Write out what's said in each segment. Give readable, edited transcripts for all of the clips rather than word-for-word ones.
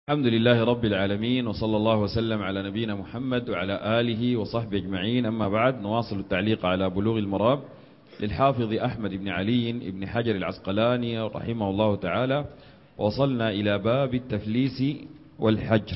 الحمد لله رب العالمين، وصلى الله وسلم على نبينا محمد وعلى آله وصحبه أجمعين. أما بعد، نواصل التعليق على بلوغ المرام للحافظ أحمد بن علي بن حجر العسقلاني رحمه الله تعالى. وصلنا إلى باب التفليس والحجر.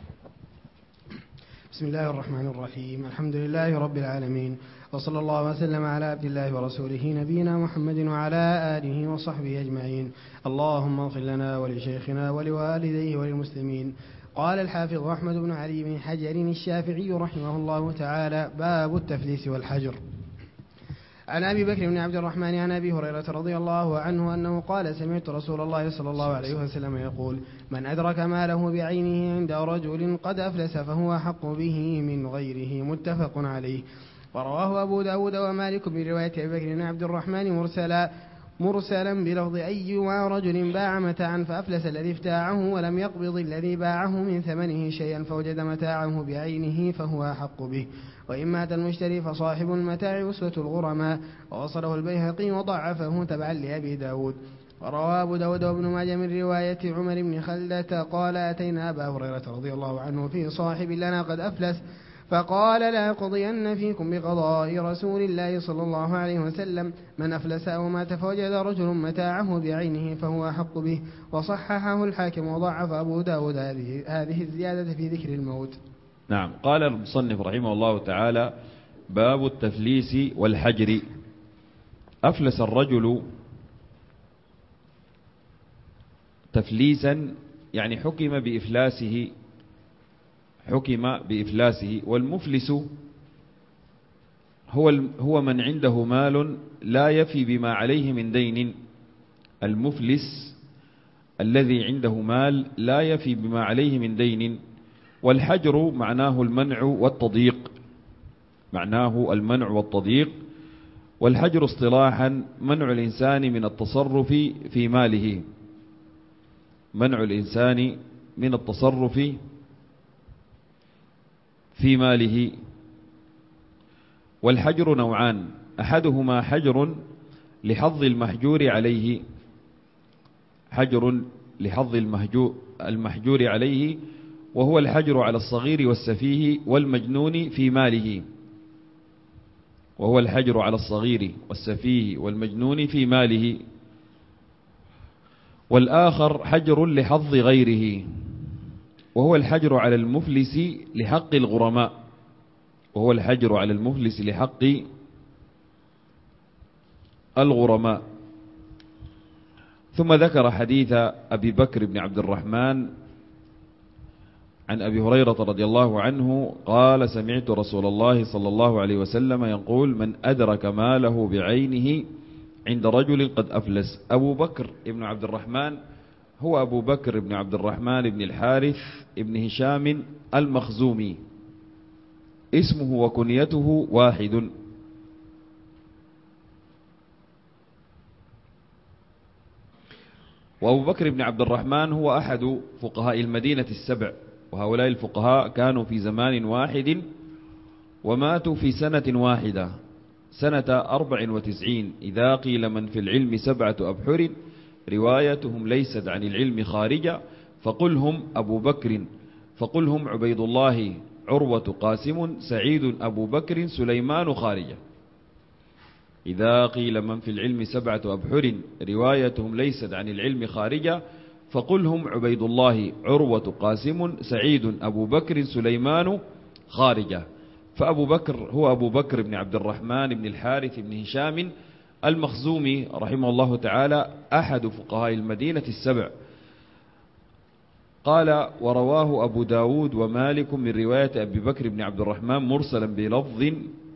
بسم الله الرحمن الرحيم. الحمد لله رب العالمين، وصلى الله وسلم على عبد الله ورسوله نبينا محمد وعلى آله وصحبه أجمعين. اللهم اغفر لنا ولشيخنا ولوالديه وللمسلمين. قال الحافظ أحمد بن علي بن حجر الشافعي رحمه الله تعالى: باب التفليس والحجر. عن أبي بكر بن عبد الرحمن عن أبي هريرة رضي الله عنه أنه قال: سمعت رسول الله صلى الله عليه وسلم يقول: من أدرك ماله بعينه عند رجل قد أفلس فهو أحق به من غيره. متفق عليه. ورواه أبو داود ومالك برواية أبي بكر بن عبد الرحمن مرسلا بلفظ: أي رجل باع متاعا فأفلس الذي ابتاعه ولم يقبض الذي باعه من ثمنه شيئا فوجد متاعه بعينه فهو أحق به، وإن مات المشتري فصاحب المتاع أسوة الغرماء. ووصله البيهقي وضعفه تبعا لأبي داود. وروى أبو داود وابن ماجه من رواية عمر بن خلدة قال: أتينا أبا هريرة رضي الله عنه في صاحب لنا قد أفلس، فقال: لا أقضين فيكم بقضاء رسول الله صلى الله عليه وسلم: من أفلس أو مات فوجد رجل متاعه بعينه فهو أحق به. وصححه الحاكم وضعف أبو داود هذه الزيادة في ذكر الموت. نعم. قال المصنف رحمه الله تعالى: باب التفليس والحجر. أفلس الرجل تفليسا يعني حكم بإفلاسه. والمفلس هو من عنده مال لا يفي بما عليه من دين. المفلس الذي عنده مال لا يفي بما عليه من دين. والحجر معناه المنع والتضييق. والحجر اصطلاحا منع الإنسان من التصرف في ماله. والحجر نوعان: أحدهما حجر لحظ المحجور عليه، وهو الحجر على الصغير والسفيه والمجنون في ماله. والآخر حجر لحظ غيره، وهو الحجر على المفلس لحق الغرماء. ثم ذكر حديث أبي بكر بن عبد الرحمن عن أبي هريرة رضي الله عنه قال: سمعت رسول الله صلى الله عليه وسلم يقول: من أدرك ماله بعينه عند رجل قد أفلس. أبو بكر بن عبد الرحمن هو أبو بكر بن عبد الرحمن بن الحارث بن هشام المخزومي، اسمه وكنيته واحد. وأبو بكر بن عبد الرحمن هو أحد فقهاء المدينة السبع، وهؤلاء الفقهاء كانوا في زمان واحد وماتوا في سنة واحدة، سنة 94. إذا قيل من في العلم 7 أبحر روايتهم ليست عن العلم خارجة، فقلهم أبو بكر، فقلهم عبيد الله، عروة، قاسم، سعيد، أبو بكر، سليمان، خارجة. إذا قيل من في العلم 7 أبحر روايتهم ليست عن العلم خارجة، فقلهم عبيد الله، عروة، قاسم، سعيد، أبو بكر، سليمان، خارجة. فأبو بكر هو أبو بكر بن عبد الرحمن بن الحارث بن هشام المخزومي رحمه الله تعالى، أحد فقهاء المدينة السبع. قال: ورواه أبو داود ومالك من رواية أبي بكر بن عبد الرحمن مرسلا بلفظ،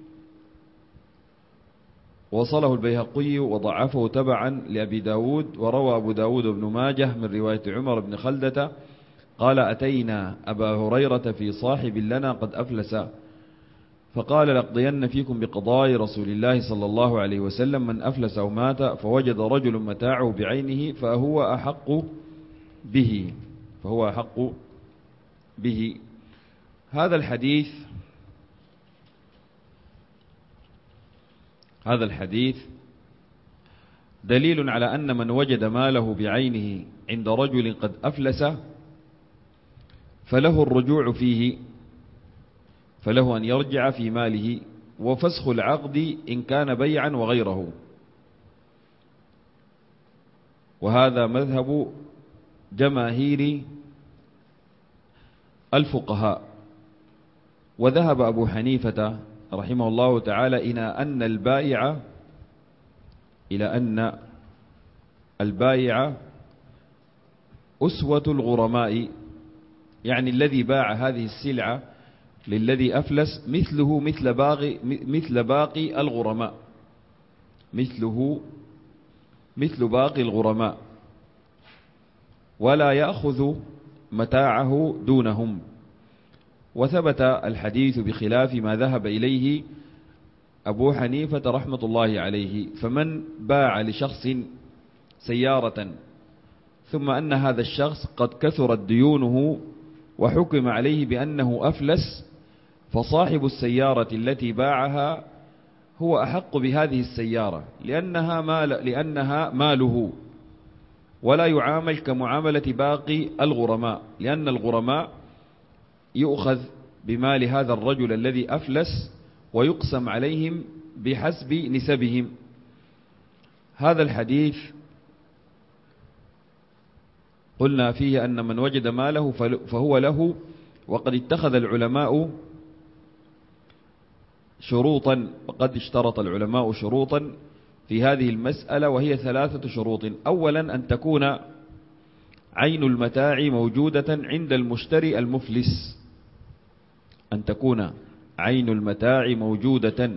وصله البيهقي وضعفه تبعا لأبي داود. وروى أبو داود بن ماجه من رواية عمر بن خلدة قال: أتينا أبا هريرة في صاحب لنا قد أفلس، فقال: لأقضين فيكم بقضاء رسول الله صلى الله عليه وسلم: من أفلس أو مات فوجد رجل متاعه بعينه فهو أحق به. هذا الحديث دليل على أن من وجد ماله بعينه عند رجل قد أفلس فله الرجوع فيه، فله أن يرجع في ماله، وفسخ العقد إن كان بيعا وغيره. وهذا مذهب جماهير الفقهاء. وذهب أبو حنيفة رحمه الله تعالى إلى أن البائع أسوة الغرماء، يعني الذي باع هذه السلعة للذي أفلس مثله مثل باقي الغرماء، مثل باقي الغرماء، ولا يأخذ متاعه دونهم. وثبت الحديث بخلاف ما ذهب إليه أبو حنيفة رحمة الله عليه. فمن باع لشخص سيارة ثم أن هذا الشخص قد كثرت ديونه وحكم عليه بأنه أفلس، فصاحب السيارة التي باعها هو أحق بهذه السيارة لأنها ماله، ولا يعامل كمعاملة باقي الغرماء، لأن الغرماء يؤخذ بمال هذا الرجل الذي أفلس ويقسم عليهم بحسب نسبهم. هذا الحديث قلنا فيه أن من وجد ماله فهو له. وقد اتخذ العلماء شروطا، وقد اشترط العلماء شروطا في هذه المسألة، وهي 3 شروط. أولا أن تكون عين المتاع موجودة عند المشتري المفلس، أن تكون عين المتاع موجودة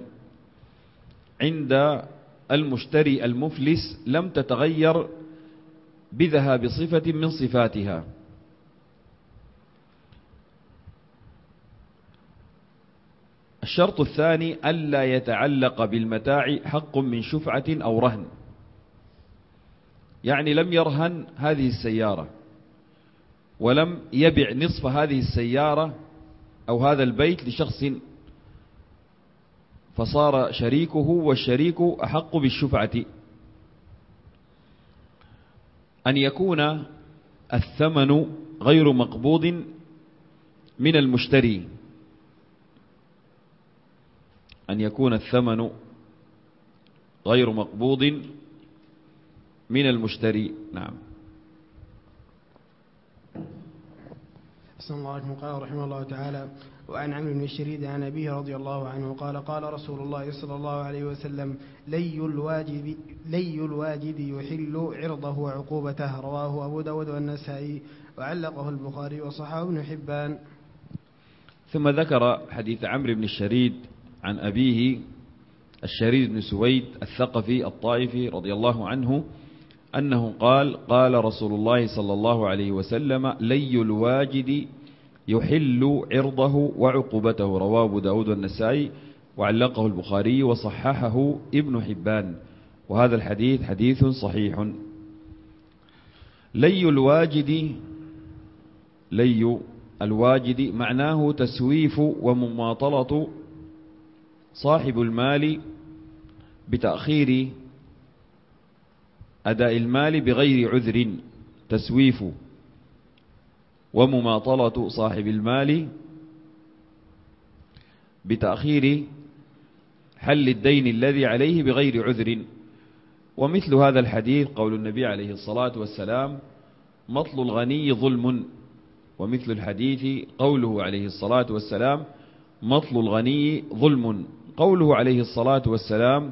عند المشتري المفلس لم تتغير بذهاب صفة من صفاتها. الشرط الثاني ألا يتعلق بالمتاع حق من شفعة أو رهن، يعني لم يرهن هذه السيارة ولم يبع نصف هذه السيارة أو هذا البيت لشخص فصار شريكه، والشريك أحق بالشفعة. أن يكون الثمن غير مقبوض من المشتري، أن يكون الثمن غير مقبوض من المشتري. نعم. أحسن الله عليكم. قال رحمه الله تعالى: وعن عمرو بن الشريد عن أبيه رضي الله عنه قال: قال رسول الله صلى الله عليه وسلم: لي الواجد يحل عرضه وعقوبته. رواه أبو داود والنسائي، وعلقه البخاري وصححه ابن حبان. ثم ذكر حديث عمرو بن الشريد عن أبيه الشريد بن سويد الثقفي الطائفي رضي الله عنه أنه قال: قال رسول الله صلى الله عليه وسلم: لي الواجد يحل عرضه وعقوبته. رواه أبو داود والنسائي، وعلقه البخاري وصححه ابن حبان. وهذا الحديث حديث صحيح. لي الواجد معناه تسويف ومماطلة صاحب المال بتأخير أداء المال بغير عذر. تسويف ومماطلة صاحب المال بتأخير حل الدين الذي عليه بغير عذر. ومثل هذا الحديث قول النبي عليه الصلاة والسلام: مطل الغني ظلم. ومثل الحديث قوله عليه الصلاة والسلام: مطل الغني ظلم. قوله عليه الصلاة والسلام: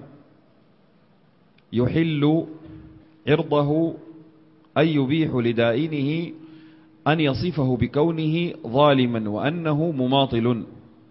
يحل عرضه أي يبيح لدائنه أن يصفه بكونه ظالما وأنه مماطل،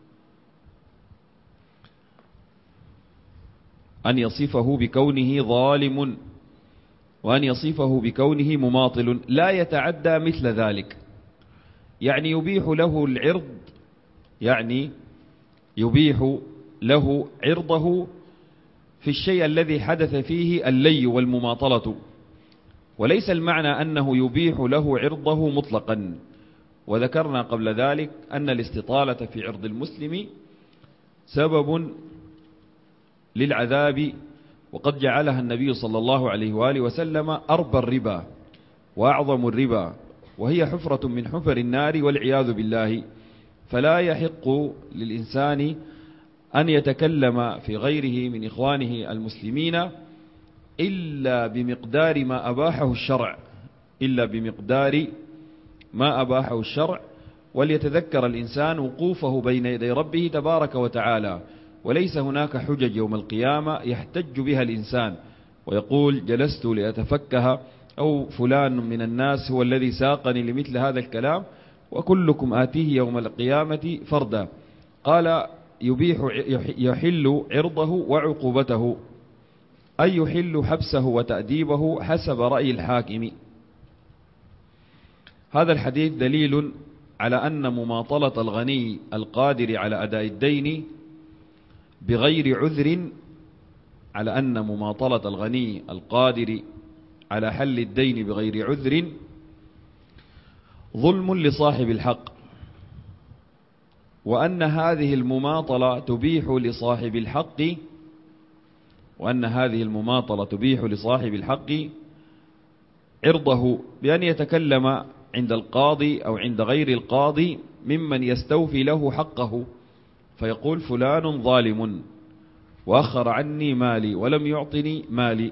أن يصفه بكونه ظالم وأن يصفه بكونه مماطل، لا يتعدى مثل ذلك. يعني يبيح له العرض، يعني يبيح له عرضه في الشيء الذي حدث فيه اللي والمماطلة، وليس المعنى أنه يبيح له عرضه مطلقا. وذكرنا قبل ذلك أن الاستطالة في عرض المسلم سبب للعذاب، وقد جعلها النبي صلى الله عليه وآله وسلم أربى الربا وأعظم الربا، وهي حفرة من حفر النار والعياذ بالله. فلا يحق للإنسان أن يتكلم في غيره من إخوانه المسلمين إلا بمقدار ما أباحه الشرع، إلا بمقدار ما أباحه الشرع. وليتذكر الإنسان وقوفه بين يدي ربه تبارك وتعالى، وليس هناك حجج يوم القيامة يحتج بها الإنسان ويقول جلست لأتفكه، أو فلان من الناس هو الذي ساقني لمثل هذا الكلام، وكلكم آتيه يوم القيامة فردا. قال يحل عرضه وعقوبته، أي يحل حبسه وتأديبه حسب رأي الحاكم. هذا الحديث دليل على أن مماطلة الغني القادر على أداء الدين بغير عذر، على أن مماطلة الغني القادر على حل الدين بغير عذر ظلم لصاحب الحق، وأن هذه المماطلة تبيح لصاحب الحق، وأن هذه المماطلة تبيح لصاحب الحق عرضه بأن يتكلم عند القاضي أو عند غير القاضي ممن يستوفي له حقه، فيقول فلان ظالم وأخر عني مالي ولم يعطني مالي.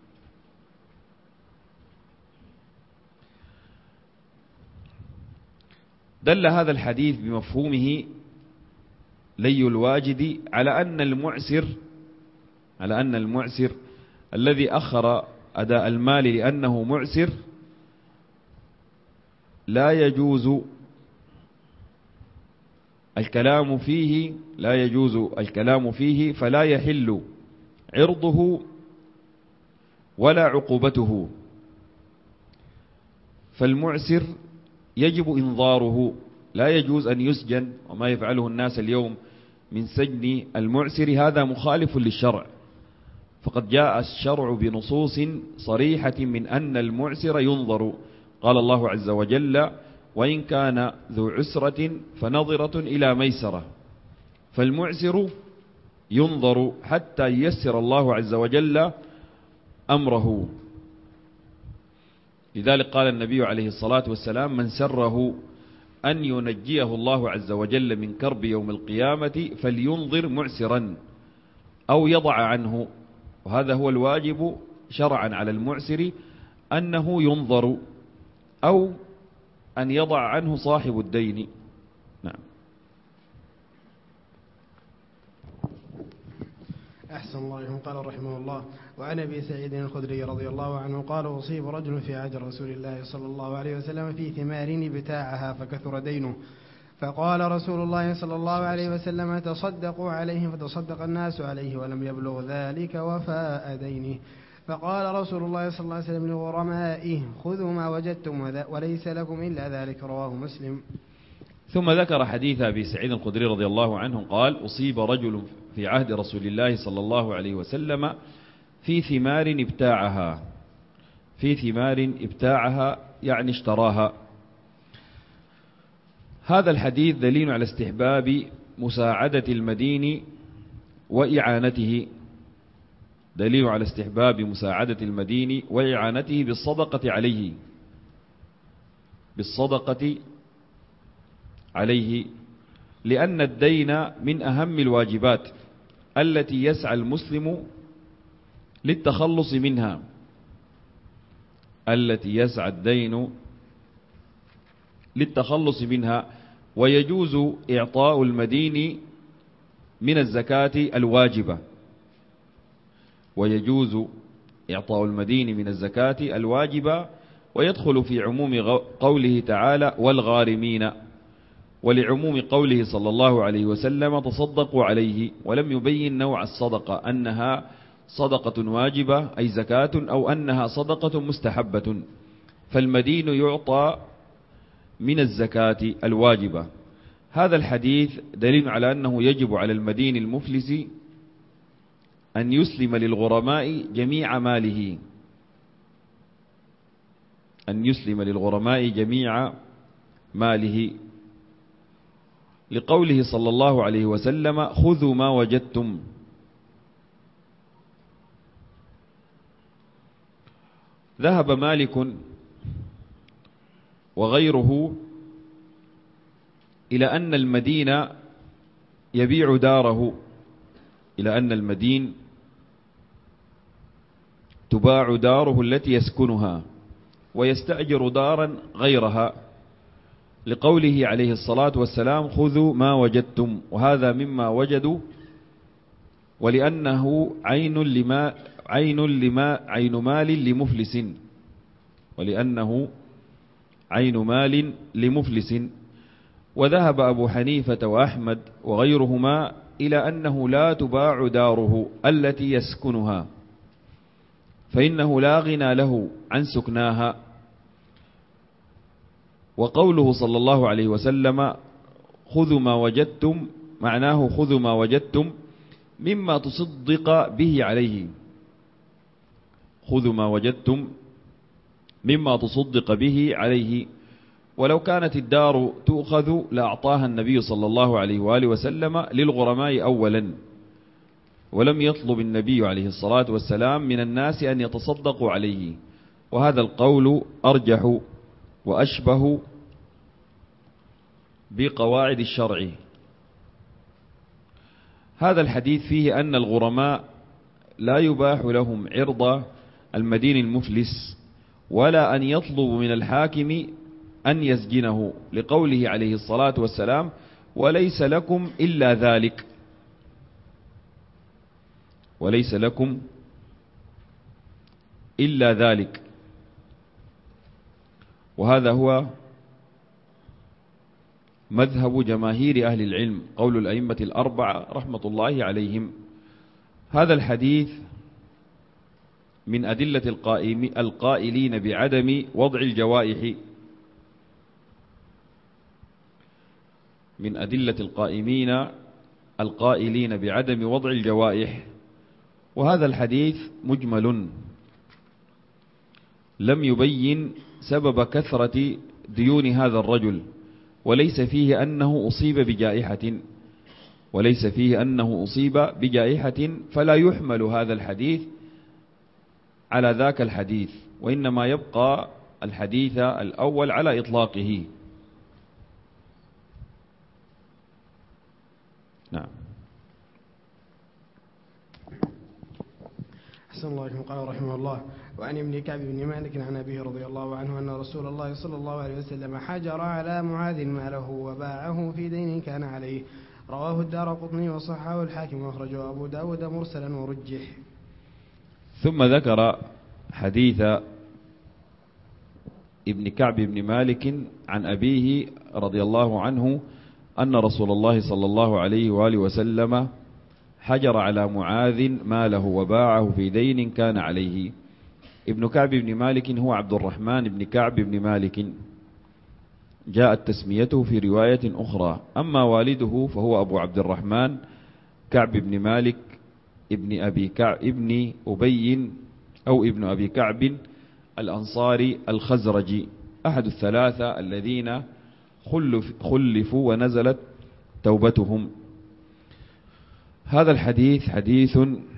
دل هذا الحديث بمفهومه لي الواجد على أن المعسر الذي أخر أداء المال لأنه معسر لا يجوز الكلام فيه، فلا يحل عرضه ولا عقوبته. فالمعسر يجب إنظاره، لا يجوز أن يسجن، وما يفعله الناس اليوم من سجن المعسر هذا مخالف للشرع، فقد جاء الشرع بنصوص صريحة من أن المعسر ينظر. قال الله عز وجل وإن كان ذو عسرة فنظرة إلى ميسرة، فالمعسر ينظر حتى ييسر الله عز وجل أمره. لذلك قال النبي عليه الصلاة والسلام من سره أن ينجيه الله عز وجل من كرب يوم القيامة فلينظر معسرا أو يضع عنه. وهذا هو الواجب شرعا على المعسر، أنه ينظر أو أن يضع عنه صاحب الدين. نعم. أحسن الله إليكم. قال رحمه الله وعن أبي سعيد الخدري رضي الله عنه قال أصيب رجل في عهد رسول الله صلى الله عليه وسلم في ثمار ابتاعها فكثر دينه، فقال رسول الله صلى الله عليه وسلم تصدقوا عليه، فتصدق الناس عليه ولم يبلغ ذلك وفاء دينه. فقال رسول الله صلى الله عليه وسلم لغرمائه خذوا ما وجدتم وليس لكم إلا ذلك. رواه مسلم. ثم ذكر حديث أبي سعيد الخدري رضي الله عنه قال أصيب رجل في عهد رسول الله صلى الله عليه وسلم في ثمار ابتاعها يعني اشتراها. هذا الحديث دليل على استحباب مساعدة المدين وإعانته، دليل على استحباب مساعدة المدين وإعانته بالصدقة عليه، لأن الدين من أهم الواجبات التي يسعى المسلم للتخلص منها، ويجوز إعطاء المدين من الزكاة الواجبة، ويدخل في عموم قوله تعالى والغارمين، ولعموم قوله صلى الله عليه وسلم تصدقوا عليه، ولم يبين نوع الصدقة أنها صدقة واجبة أي زكاة أو أنها صدقة مستحبة، فالمدين يعطى من الزكاة الواجبة. هذا الحديث دليل على أنه يجب على المدين المفلس أن يسلم للغرماء جميع ماله، لقوله صلى الله عليه وسلم خذوا ما وجدتم. ذهب مالك وغيره إلى أن المدين يبيع داره، إلى أن المدين تباع داره التي يسكنها ويستأجر دارا غيرها، لقوله عليه الصلاة والسلام: خذوا ما وجدتم، وهذا مما وجدوا، ولأنه عين مال لمفلس، ولأنه عين مال لمفلس. وذهب أبو حنيفة وأحمد وغيرهما إلى أنه لا تباع داره التي يسكنها، فإنه لا غنى له عن سكناها. وقوله صلى الله عليه وسلم: خذوا ما وجدتم، معناه خذوا ما وجدتم مما تصدق به عليه، خذوا ما وجدتم مما تصدق به عليه. ولو كانت الدار تؤخذ لأعطاها النبي صلى الله عليه وآله وسلم للغرماء أولا، ولم يطلب النبي عليه الصلاة والسلام من الناس أن يتصدقوا عليه، وهذا القول أرجح وأشبه بقواعد الشرع. هذا الحديث فيه أن الغرماء لا يباح لهم عرض المدين المفلس، ولا أن يطلبوا من الحاكم أن يسجنه، لقوله عليه الصلاة والسلام: وليس لكم إلا ذلك، وليس لكم إلا ذلك. وهذا هو مذهب جماهير أهل العلم، قول الأئمة الأربعة رحمة الله عليهم. هذا الحديث من أدلة القائلين بعدم وضع الجوائح، من أدلة القائلين بعدم وضع الجوائح. وهذا الحديث مجمل، لم يبين سبب كثرة ديون هذا الرجل، وليس فيه أنه أصيب بجائحة، فلا يحمل هذا الحديث على ذاك الحديث، وإنما يبقى الحديث الأول على إطلاقه. نعم. أحسن الله إليكم. قال رحمه الله: وعن ابن كعب بن مالك عن أبيه رضي الله عنه أن رسول الله صلى الله عليه وسلم حجر على معاذ ماله وباعه في دين كان عليه. رواه الدارقطني وصححه الحاكم، وأخرجه أبو داود مرسلا ورجح. ثم ذكر حديث ابن كعب بن مالك عن أبيه رضي الله عنه أن رسول الله صلى الله عليه وآله وسلم حجر على معاذ ماله وباعه في دين كان عليه. ابن كعب بن مالك هو عبد الرحمن بن كعب بن مالك، جاءت تسميته في رواية أخرى. أما والده فهو أبو عبد الرحمن كعب بن مالك ابن أبي أو ابن أبي كعب الأنصاري الخزرجي، أحد الثلاثة الذين خلفوا ونزلت توبتهم. هذا الحديث حديث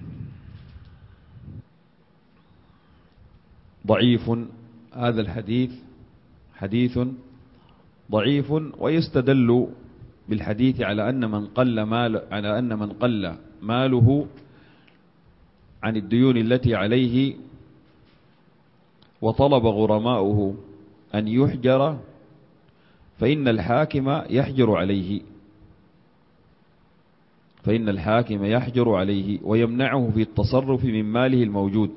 ضعيف، هذا الحديث حديث ضعيف، ويستدل بالحديث على أن من قل ماله عن الديون التي عليه وطلب غرماؤه أن يحجر، فإن الحاكم يحجر عليه ويمنعه في التصرف من ماله الموجود،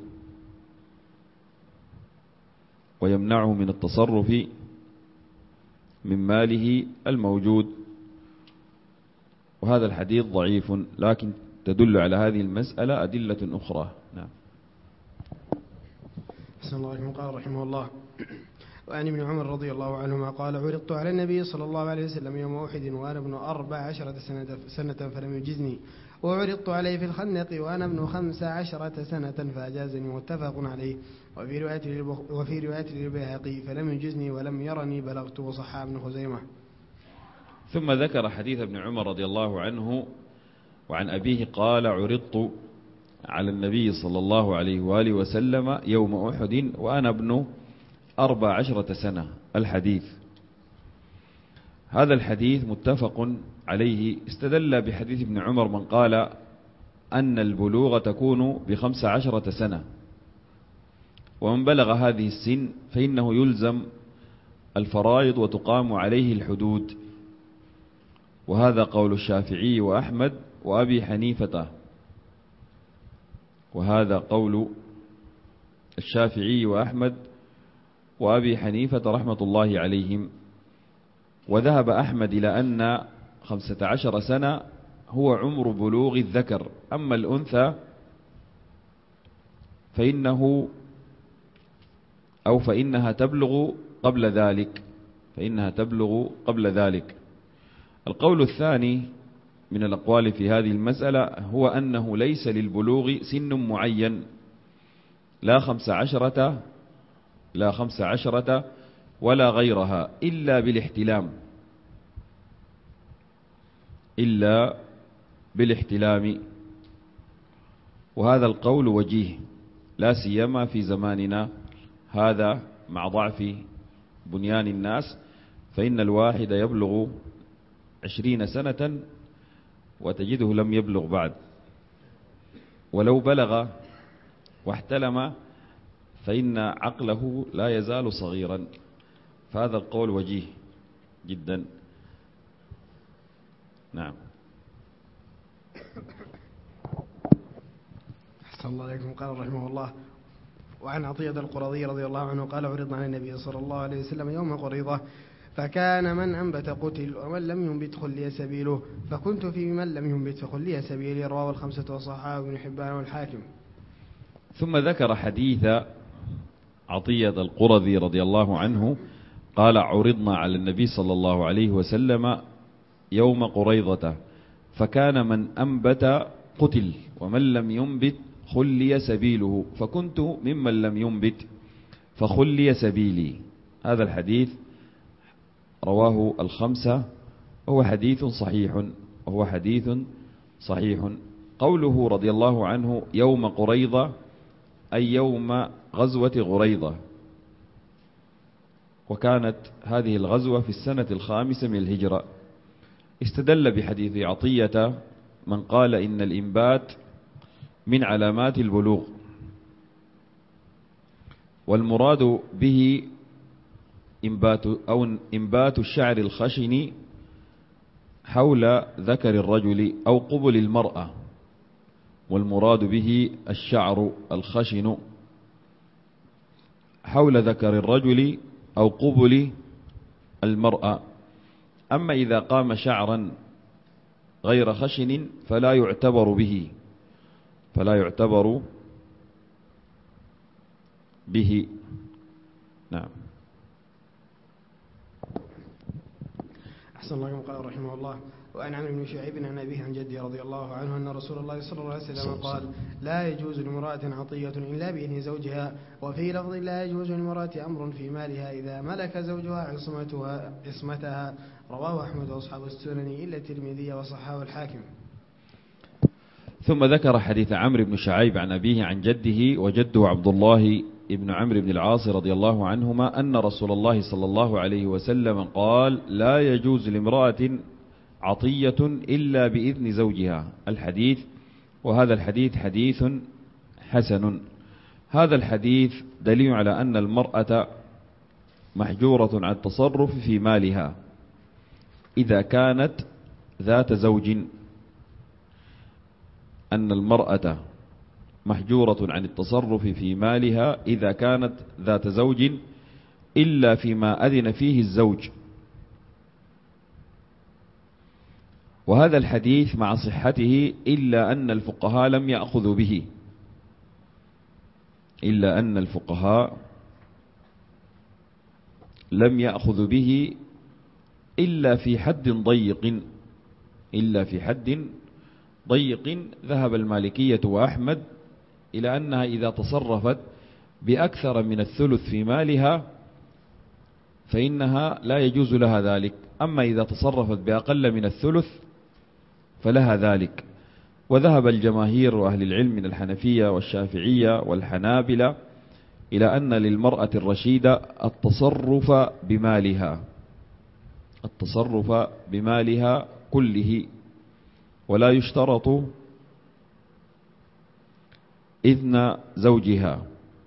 ويمنعه من التصرف من ماله الموجود. وهذا الحديث ضعيف، لكن تدل على هذه المسألة أدلة أخرى. نعم. أحسن الله عليكم. قال رحمه الله: وعن ابن عمر رضي الله عنهما قال: عرضت على النبي صلى الله عليه وسلم يوم أحد وأنا ابن 14 سنة فلم يجزني، وعرضت عليه في الخندق وأنا ابن 15 سنة فأجازني، متفق عليه. وفي رواية للبيهقي: فلم يجزني ولم يرني بلغت، وصححه ابن خزيمة. ثم ذكر حديث ابن عمر رضي الله عنه وعن أبيه قال: عرضت على النبي صلى الله عليه وآله وسلم يوم أحد وأنا ابن 14 سنة الحديث. هذا الحديث متفق عليه. استدل بحديث ابن عمر من قال أن البلوغ تكون ب15 سنة، ومن بلغ هذه السن فإنه يلزم الفرائض وتقام عليه الحدود، وهذا قول الشافعي وأحمد وأبي حنيفة، وهذا قول الشافعي وأحمد وأبي حنيفة رحمة الله عليهم. وذهب أحمد إلى أن 15 سنة هو عمر بلوغ الذكر، أما الأنثى فإنها تبلغ قبل ذلك. القول الثاني من الأقوال في هذه المسألة هو أنه ليس للبلوغ سن معين، لا 15 ولا غيرها، إلا بالاحتلام. وهذا القول وجيه، لا سيما في زماننا هذا مع ضعف بنيان الناس، فإن الواحد يبلغ 20 سنة وتجده لم يبلغ بعد، ولو بلغ واحتلم فإن عقله لا يزال صغيرا. فهذا القول وجيه جدا. نعم. أحسن الله عليكم. قال رحمه الله: وعن عطية القرظي رضي الله عنه قال: عرضنا على النبي صلى الله عليه وسلم يوم قريضة، فكان من أنبت قتل ومن لم ينبت خلي سبيله، فكنت في من لم ينبت فخلي سبيلي. رواه الخمسة وصححه ابن حبان والحاكم. ثم ذكر حديث عطية القرظي رضي الله عنه قال: عرضنا على النبي صلى الله عليه وسلم يوم قريضة، فكان من أنبت قتل ومن لم ينبت خلي سبيله، فكنت ممن لم ينبت فخلي سبيلي. هذا الحديث رواه الخمسة، وهو حديث صحيح. قوله رضي الله عنه يوم قريضة أي يوم غزوة قريضة، وكانت هذه الغزوة في السنة 5 من الهجرة. استدل بحديث عطية من قال إن الإنبات من علامات البلوغ، والمراد به إنبات الشعر الخشن حول ذكر الرجل أو قبل المرأة، والمراد به الشعر الخشن حول ذكر الرجل أو قبل المرأة. أما إذا قام شعرا غير خشن فلا يعتبر به. نعم. أحسن الله. قال رحمه الله: وعن عمرو بن شعيب عن أبيه عن جده رضي الله عنه أن رسول الله صلى الله عليه وسلم قال: لا يجوز لامرأة عطية إلا بإذن زوجها. وفي لفظ: لا يجوز لامرأة أمر في مالها إذا ملك زوجها عصمتها. رواه أحمد وأصحاب السنن إلا الترمذي وصححه الحاكم. ثم ذكر حديث عمرو بن شعيب عن أبيه عن جده، وجده عبد الله ابن عمرو بن العاص رضي الله عنهما أن رسول الله صلى الله عليه وسلم قال: لا يجوز لامرأة عطية إلا بإذن زوجها. الحديث. وهذا الحديث حديث حسن. هذا الحديث دليل على أن المرأة محجورة عن التصرف في مالها إذا كانت ذات زوج، أن المرأة محجورة عن التصرف في مالها إذا كانت ذات زوج إلا فيما أذن فيه الزوج. وهذا الحديث مع صحته إلا أن الفقهاء لم يأخذوا به إلا في حد ضيق. ذهب المالكية وأحمد إلى أنها إذا تصرفت بأكثر من الثلث في مالها فإنها لا يجوز لها ذلك، أما إذا تصرفت بأقل من الثلث فلها ذلك. وذهب الجماهير وأهل العلم من الحنفية والشافعية والحنابلة إلى أن للمرأة الرشيدة التصرف بمالها كله، ولا يشترط إذن زوجها،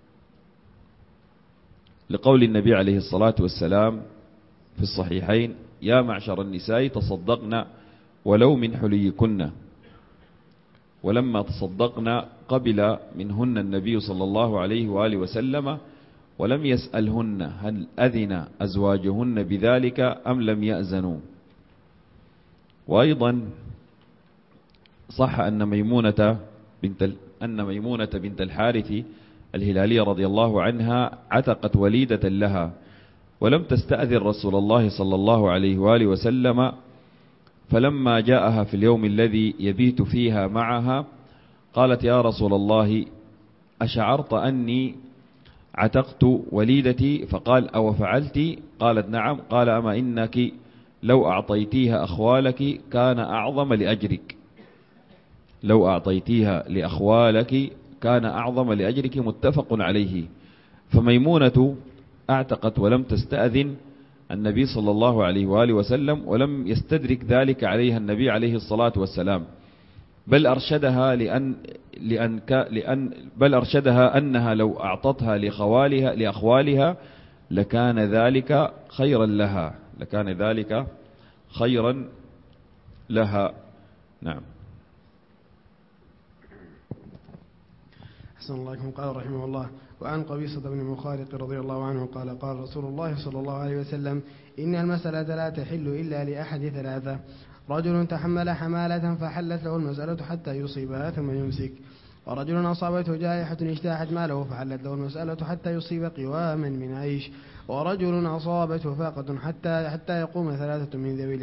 لقول النبي عليه الصلاة والسلام في الصحيحين: يا معشر النساء تصدقن ولو من حليكن. ولما تصدقن قبل منهن النبي صلى الله عليه وآله وسلم، ولم يسألهن هل أذن أزواجهن بذلك أم لم يأذنوا. وأيضا صح أن ميمونة بنت الحارث الهلالية رضي الله عنها عتقت وليدة لها، ولم تستأذن رسول الله صلى الله عليه وآله وسلم، فلما جاءها في اليوم الذي يبيت فيها معها قالت: يا رسول الله، أشعرت أني عتقت وليدتي؟ فقال: أو فعلت؟ قالت: نعم. قال: أما إنك لو أعطيتيها أخوالك كان أعظم لأجرك. لو أعطيتيها لأخوالك كان أعظم لأجرك. متفق عليه. فميمونة اعتقت ولم تستأذن النبي صلى الله عليه وآله وسلم، ولم يستدرك ذلك عليها النبي عليه الصلاة والسلام، بل أرشدها أنها لو أعطتها لأخوالها لكان ذلك خيرا لها. نعم. أحسن الله عليكم. قال رحمه الله: وعن قبيصة بن مخارق رضي الله عنه قال: قال رسول الله صلى الله عليه وسلم: إن المسألة لا تحل إلا لأحد ثلاثة: رجل تحمل حمالة فحلت له المسألة حتى يصيبها ثم يمسك، ورجل أصابته جائحة اجتاحت ماله فحلت له المسألة حتى يصيب قواما من عيش، ورجل أصابته فاقة حتى يقوم ثلاثة من ذوي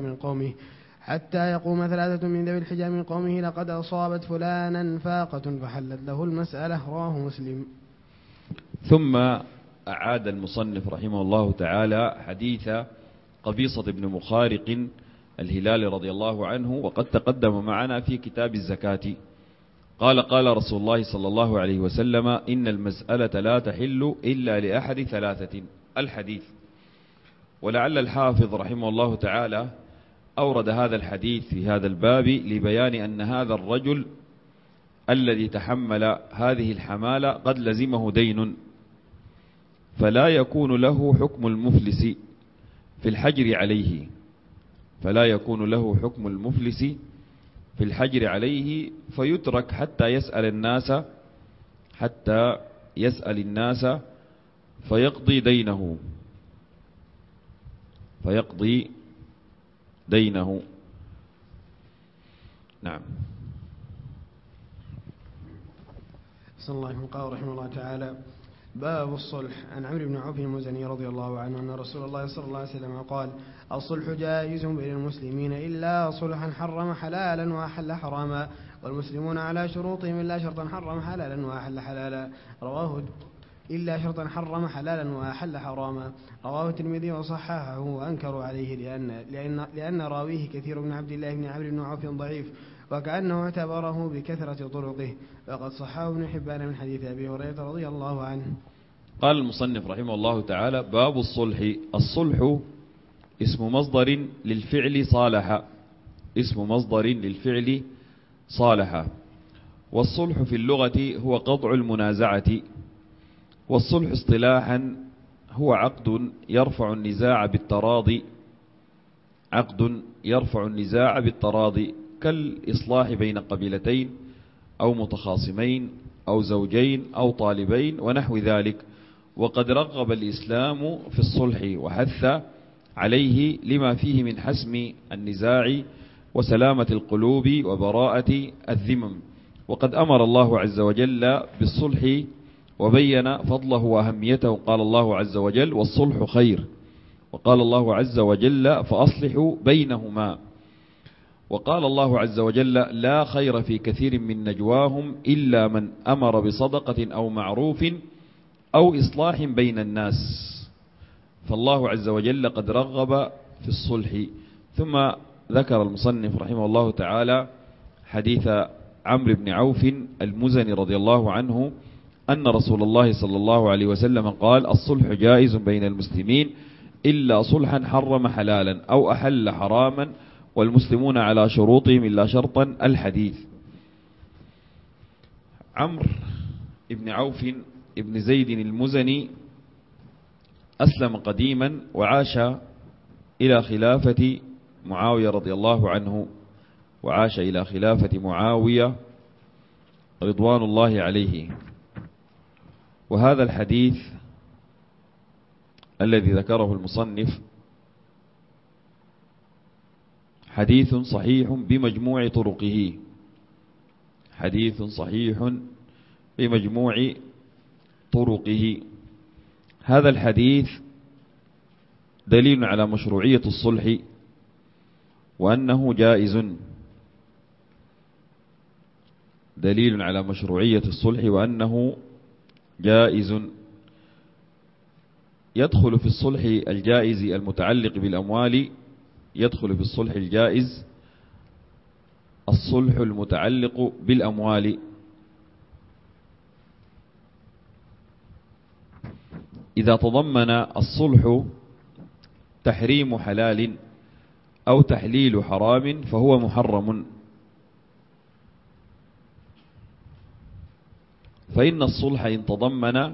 الحجى من قومه لقد أصابت فلانا فاقة فحلت له المسألة. رواه مسلم. ثم أعاد المصنف رحمه الله تعالى حديث قبيصة بن مخارق الهلالي رضي الله عنه، وقد تقدم معنا في كتاب الزكاة. قال رسول الله صلى الله عليه وسلم: إن المسألة لا تحل إلا لأحد ثلاثة. الحديث. ولعل الحافظ رحمه الله تعالى أورد هذا الحديث في هذا الباب لبيان أن هذا الرجل الذي تحمل هذه الحمالة قد لزمه دين، فلا يكون له حكم المفلس في الحجر عليه، فيترك حتى يسأل الناس فيقضي دينه. نعم. صلى الله عليه وسلم. قال رحمه الله تعالى: باب الصلح. عن عمرو بن عوف المزني رضي الله عنه أن رسول الله صلى الله عليه وسلم قال: الصلح جائز بين المسلمين إلا صلحا حرم حلالا وأحل حراما، والمسلمون على شروطهم إلا شرطا حرم حلالا وأحل حلالا. وأحل حراما. رواه الترمذي وصححه وأنكروا عليه لأن راويه كثير بن عبد الله بن عمرو بن عوف ضعيف، وكأنه اعتبره بكثرة طرقه، وقد صححه ابن حبان من حديث أبي هريرة رضي الله عنه. قال المصنف رحمه الله تعالى: باب الصلح. الصلح اسم مصدر للفعل صالح، والصلح في اللغة هو قطع المنازعة. والصلح اصطلاحا هو عقد يرفع النزاع بالتراضي، كالإصلاح بين قبيلتين أو متخاصمين أو زوجين أو طالبين ونحو ذلك. وقد رغب الإسلام في الصلح وحث عليه لما فيه من حسم النزاع وسلامة القلوب وبراءة الذمم. وقد أمر الله عز وجل بالصلح وبين فضله وأهميته. قال الله عز وجل: والصلح خير. وقال الله عز وجل: فأصلحوا بينهما. وقال الله عز وجل: لا خير في كثير من نجواهم إلا من أمر بصدقة أو معروف أو إصلاح بين الناس. فالله عز وجل قد رغب في الصلح. ثم ذكر المصنف رحمه الله تعالى حديث عمرو بن عوف المزني رضي الله عنه أن رسول الله صلى الله عليه وسلم قال: الصلح جائز بين المسلمين إلا صلحا حرم حلالا أو أحل حراما والمسلمون على شروطهم إلا شرطا. الحديث. عمرو بن عوف بن زيد المزني أسلم قديما وعاش إلى خلافة معاوية رضي الله عنه، وعاش إلى خلافة معاوية رضوان الله عليه. وهذا الحديث الذي ذكره المصنف حديث صحيح بمجموع طرقه، حديث صحيح بمجموع طرقه. هذا الحديث دليل على مشروعية الصلح وأنه جائز، دليل على مشروعية الصلح وأنه جائز. يدخل في الصلح الجائز المتعلق بالأموال، يدخل في الصلح الجائز الصلح المتعلق بالأموال. إذا تضمن الصلح تحريم حلال أو تحليل حرام فهو محرم. فإن الصلح إن تضمن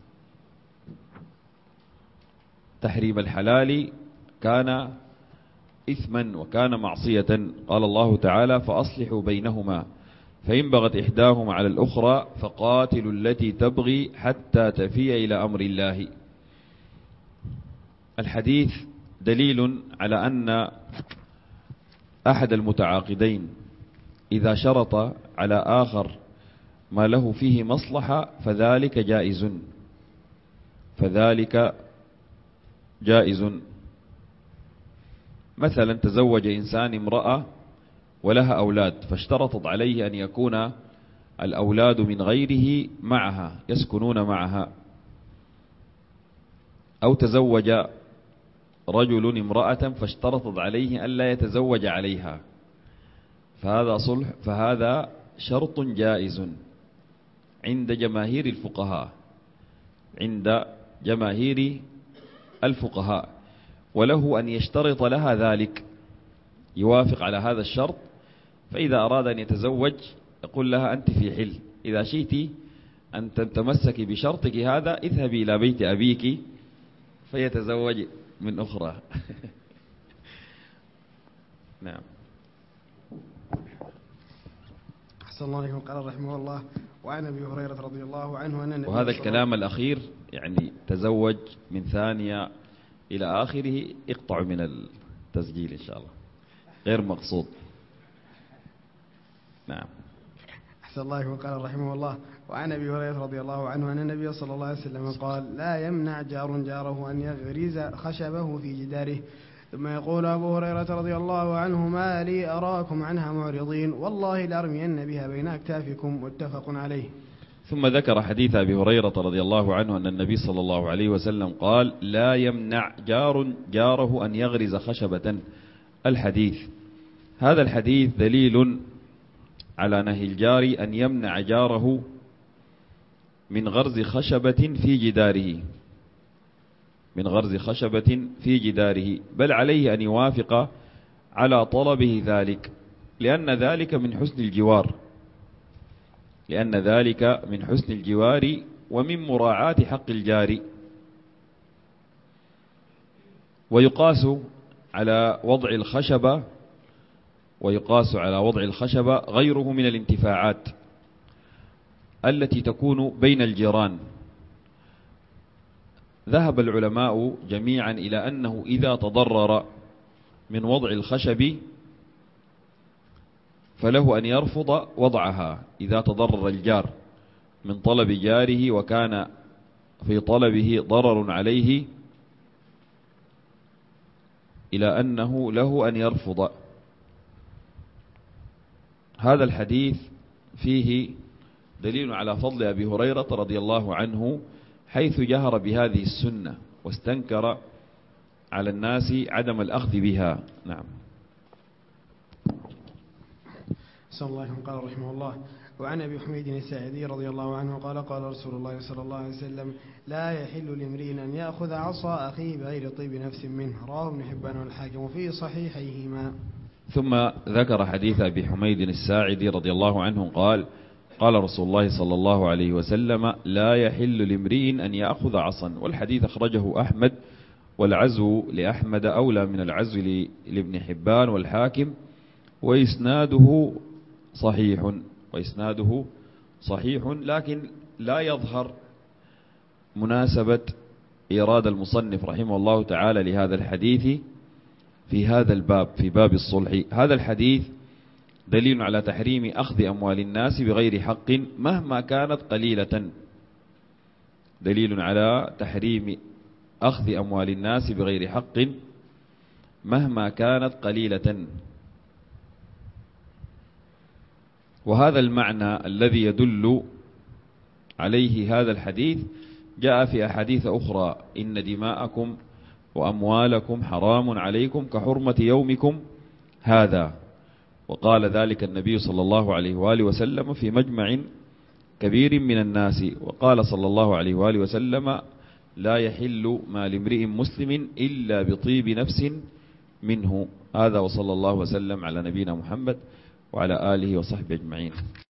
تحريم الحلال كان إثما وكان معصية. قال الله تعالى: فأصلحوا بينهما فإن بغت إحداهما على الأخرى فقاتلوا التي تبغي حتى تفيء إلى أمر الله. الحديث دليل على أن أحد المتعاقدين إذا شرط على آخر ما له فيه مصلحة فذلك جائز، فذلك جائز. مثلا تزوج إنسان امرأة ولها أولاد، فاشترطت عليه أن يكون الأولاد من غيره معها يسكنون معها. أو تزوج رجل امرأة فاشترطت عليه أن لا يتزوج عليها، فهذا صلح، فهذا شرط جائز عند جماهير الفقهاء، عند جماهير الفقهاء. وله أن يشترط لها ذلك، يوافق على هذا الشرط، فإذا أراد أن يتزوج يقول لها: أنت في حل، إذا شئت أن تتمسكي بشرطك هذا اذهبي إلى بيت أبيك فيتزوج من أخرى. نعم. أحسن الله عليكم. قال رحمه الله: وعن أبي هريرة رضي الله عنه أن النبي وهذا الكلام الأخير يعني تزوج من ثانية إلى آخره اقطع من التسجيل إن شاء الله، غير مقصود. نعم. أحسن الله عليكم. قال رحمه الله: وعن أبي هريرة رضي الله عنه أن النبي صلى الله عليه وسلم قال: لا يمنع جار جاره أن يغرز خشبه في جداره. ثم يقول أبو هريرة رضي الله عنه: ما لي أراكم عنها معرضين، والله لأرمين بها بين أكتافكم. متفق عليه. ثم ذكر حديث أبي هريرة رضي الله عنه أن النبي صلى الله عليه وسلم قال: لا يمنع جار جاره أن يغرز خشبة. الحديث. هذا الحديث دليل على نهي الجار أن يمنع جاره من غرز خشبة في جداره، من غرز خشبة في جداره، بل عليه أن يوافق على طلبه ذلك، لأن ذلك من حسن الجوار، لأن ذلك من حسن الجوار ومن مراعاة حق الجار. ويقاس على وضع الخشبة، ويقاس على وضع الخشبة غيره من الانتفاعات التي تكون بين الجيران. ذهب العلماء جميعا إلى أنه إذا تضرر من وضع الخشب فله أن يرفض وضعها. إذا تضرر الجار من طلب جاره وكان في طلبه ضرر عليه، إلى أنه له أن يرفض. هذا الحديث فيه دليل على فضل أبي هريرة رضي الله عنه، حيث جهر بهذه السنة واستنكر على الناس عدم الأخذ بها. نعم. صلى الله عليه وسلم قال رحمه الله: وعن أبي حميد الساعدي رضي الله عنه قال: قال رسول الله صلى الله عليه وسلم: لا يحل لامرئ أن يأخذ عصا أخيه بغير طيب نفس منه. رواه ابن حبان والحاكم في صحيحيهما. ثم ذكر حديث أبي حميد الساعدي رضي الله عنه قال: قال رسول الله صلى الله عليه وسلم: لا يحل لامرئ أن يأخذ عصا. والحديث أخرجه أحمد، والعزو لأحمد أولى من العزو لابن حبان والحاكم، وإسناده صحيح، لكن لا يظهر مناسبة إيراد المصنف رحمه الله تعالى لهذا الحديث في هذا الباب، في باب الصلح. هذا الحديث دليل على تحريم أخذ أموال الناس بغير حق مهما كانت قليلة. دليل على تحريم أخذ أموال الناس بغير حق مهما كانت قليلة. وهذا المعنى الذي يدل عليه هذا الحديث جاء في أحاديث أخرى: إن دماءكم وأموالكم حرام عليكم كحرمة يومكم هذا. وقال ذلك النبي صلى الله عليه وآله وسلم في مجمع كبير من الناس. وقال صلى الله عليه وآله وسلم: لا يحل مال امرئ مسلم إلا بطيب نفس منه. هذا، وصلى الله وسلم على نبينا محمد وعلى آله وصحبه أجمعين.